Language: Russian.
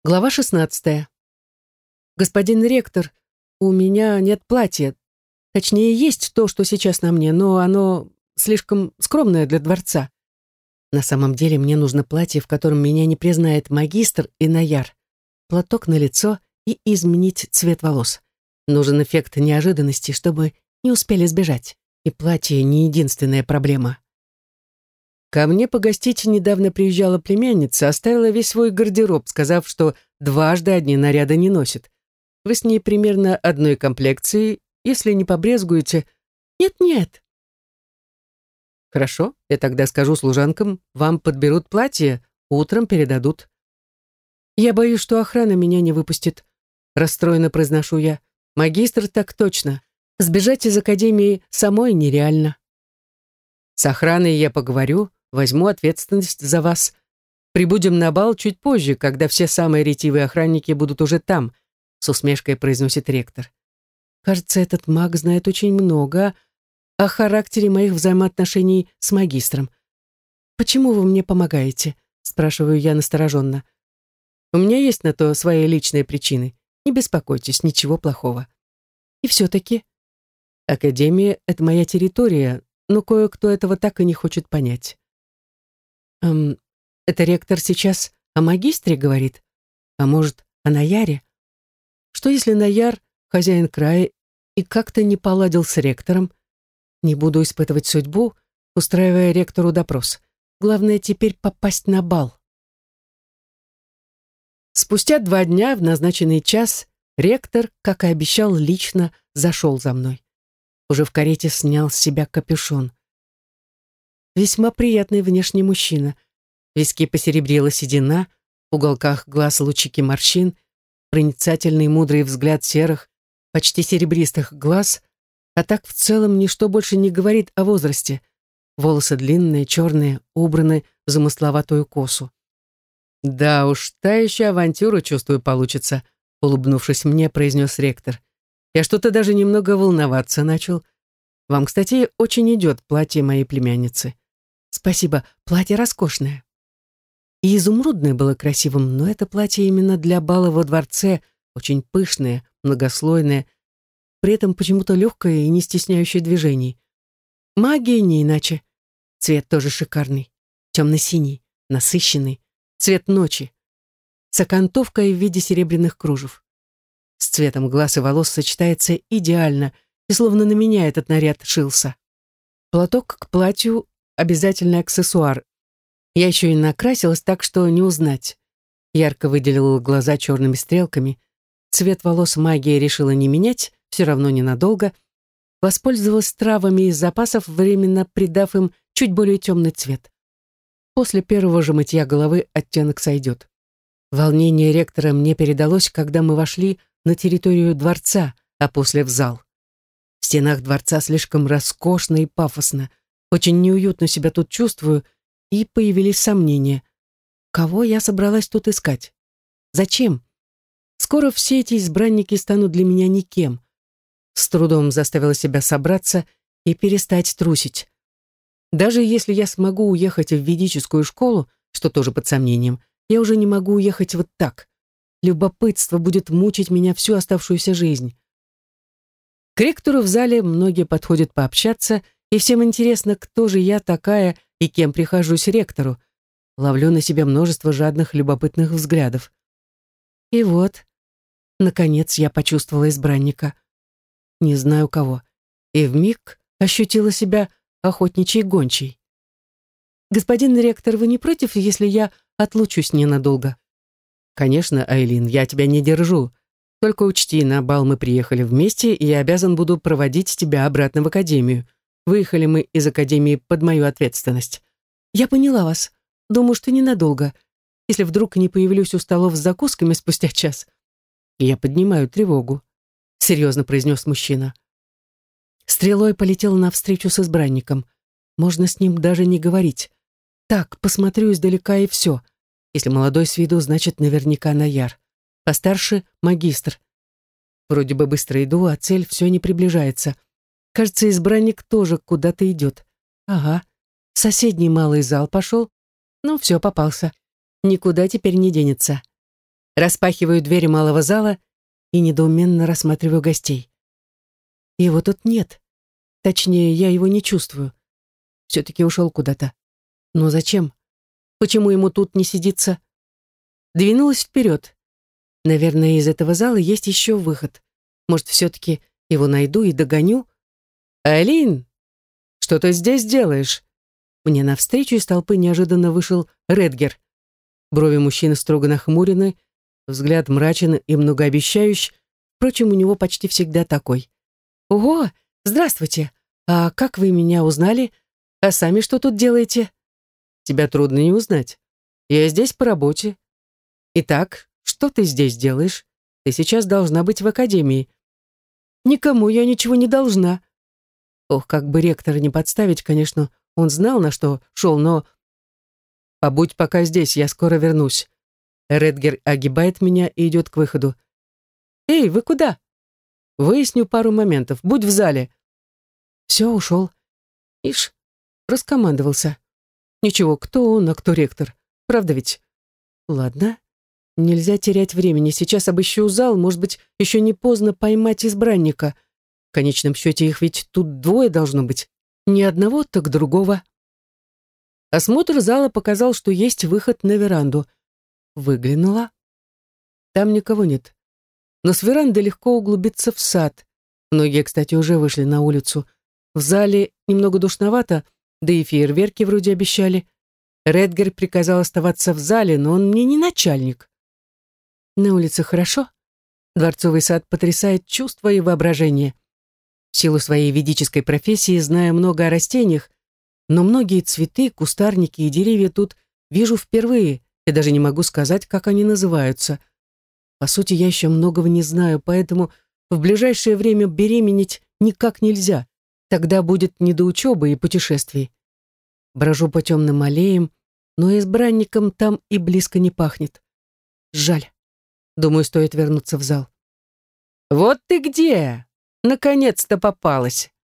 Глава 16. Господин ректор, у меня нет платья. Точнее, есть то, что сейчас на мне, но оно слишком скромное для дворца. На самом деле мне нужно платье, в котором меня не признает магистр и Наяр. Платок на лицо и изменить цвет волос. Нужен эффект неожиданности, чтобы не успели сбежать. И платье не единственная проблема. Ко мне погостить недавно приезжала племянница, оставила весь свой гардероб, сказав, что дважды одни наряды не носит. Вы с ней примерно одной комплекции, если не побрезгуете. Нет-нет. Хорошо, я тогда скажу служанкам, вам подберут платье, утром передадут. Я боюсь, что охрана меня не выпустит. Расстроенно произношу я. Магистр так точно. Сбежать из академии самой нереально. С охраной я поговорю, возьму ответственность за вас. Прибудем на бал чуть позже, когда все самые ретивые охранники будут уже там, с усмешкой произносит ректор. Кажется, этот маг знает очень много о характере моих взаимоотношений с магистром. «Почему вы мне помогаете?» — спрашиваю я настороженно. «У меня есть на то свои личные причины. Не беспокойтесь, ничего плохого. И все-таки Академия — это моя территория, но кое-кто этого так и не хочет понять». Это ректор сейчас о магистре говорит? А может, о Наяре? Что если Наяр — хозяин края и как-то не поладил с ректором? Не буду испытывать судьбу, устраивая ректору допрос. Главное теперь попасть на бал. Спустя 2 дня в назначенный час ректор, как и обещал, лично зашел за мной. Уже в карете снял с себя капюшон. Весьма приятный внешний мужчина. Виски посеребрила седина, в уголках глаз лучики морщин, проницательный мудрый взгляд серых, почти серебристых глаз, а так в целом ничто больше не говорит о возрасте. Волосы длинные, черные, убраны в замысловатую косу. «Да уж, та еще авантюра, чувствую, получится», улыбнувшись мне, произнес ректор. «Я что-то даже немного волноваться начал. Вам, кстати, очень идет платье моей племянницы». «Спасибо, платье роскошное». И изумрудное было красивым, но это платье именно для бала во дворце, очень пышное, многослойное, при этом почему-то легкое и не стесняющее движений. Магия не иначе. Цвет тоже шикарный, темно-синий, насыщенный, цвет ночи, с окантовкой в виде серебряных кружев. С цветом глаз и волос сочетается идеально, и словно на меня этот наряд шился. Платок к платью — обязательный аксессуар. Я еще и накрасилась так, что не узнать. Ярко выделила глаза черными стрелками. Цвет волос магия решила не менять, все равно ненадолго. Воспользовалась травами из запасов, временно придав им чуть более темный цвет. После первого же мытья головы оттенок сойдет. Волнение ректора мне передалось, когда мы вошли на территорию дворца, а после в зал. В стенах дворца слишком роскошно и пафосно. Очень неуютно себя тут чувствую, и появились сомнения. Кого я собралась тут искать? Зачем? Скоро все эти избранники станут для меня никем. С трудом заставила себя собраться и перестать трусить. Даже если я смогу уехать в ведическую школу, что тоже под сомнением, я уже не могу уехать вот так. Любопытство будет мучить меня всю оставшуюся жизнь. К ректору в зале многие подходят пообщаться, и всем интересно, кто же я такая и кем прихожусь ректору. Ловлю на себя множество жадных, любопытных взглядов. И вот, наконец, я почувствовала избранника. Не знаю кого. И вмиг ощутила себя охотничьей гончей. «Господин ректор, вы не против, если я отлучусь ненадолго?» «Конечно, Айлин, я тебя не держу. Только учти, на бал мы приехали вместе, и я обязан буду проводить тебя обратно в академию. Выехали мы из академии под мою ответственность». «Я поняла вас. Думаю, что ненадолго. Если вдруг не появлюсь у столов с закусками спустя час». «Я поднимаю тревогу», — серьезно произнес мужчина. Стрелой полетела навстречу с избранником. Можно с ним даже не говорить. Так, посмотрю издалека и все. Если молодой с виду, значит наверняка Наяр. Постарше — магистр. Вроде бы быстро иду, а цель все не приближается. Кажется, избранник тоже куда-то идет. Ага, в соседний малый зал пошел. Ну, все, попался. Никуда теперь не денется. Распахиваю двери малого зала и недоуменно рассматриваю гостей. Его тут нет. Точнее, я его не чувствую. Все-таки ушел куда-то. Но зачем? Почему ему тут не сидится? Двинулась вперед. Наверное, из этого зала есть еще выход. Может, все-таки его найду и догоню? «Айлин, что ты здесь делаешь?» Мне навстречу из толпы неожиданно вышел Редгер. Брови мужчины строго нахмурены, взгляд мрачен и многообещающий. Впрочем, у него почти всегда такой. «Ого, здравствуйте! А как вы меня узнали? А сами что тут делаете?» «Тебя трудно не узнать. Я здесь по работе. Итак, что ты здесь делаешь? Ты сейчас должна быть в академии». «Никому я ничего не должна». Ох, как бы ректора не подставить, конечно, он знал, на что шел, но... «Побудь пока здесь, я скоро вернусь». Редгер огибает меня и идет к выходу. «Эй, вы куда?» «Выясню пару моментов. Будь в зале». Все, ушел. Ишь, раскомандовался. Ничего, кто он, а кто ректор. Правда ведь? Ладно, нельзя терять времени. Сейчас обыщу зал, может быть, еще не поздно поймать избранника. В конечном счете их ведь тут двое должно быть. Не одного, так другого. Осмотр зала показал, что есть выход на веранду. Выглянула. Там никого нет. Но с веранды легко углубиться в сад. Многие, кстати, уже вышли на улицу. В зале немного душновато, да и фейерверки вроде обещали. Редгер приказал оставаться в зале, но он мне не начальник. На улице хорошо. Дворцовый сад потрясает чувства и воображение. В силу своей ведической профессии знаю много о растениях, но многие цветы, кустарники и деревья тут вижу впервые, и даже не могу сказать, как они называются. По сути, я еще многого не знаю, поэтому в ближайшее время беременеть никак нельзя. Тогда будет не до учебы и путешествий. Брожу по темным аллеям, но избранником там и близко не пахнет. Жаль. Думаю, стоит вернуться в зал. «Вот ты где! Наконец-то попалась!»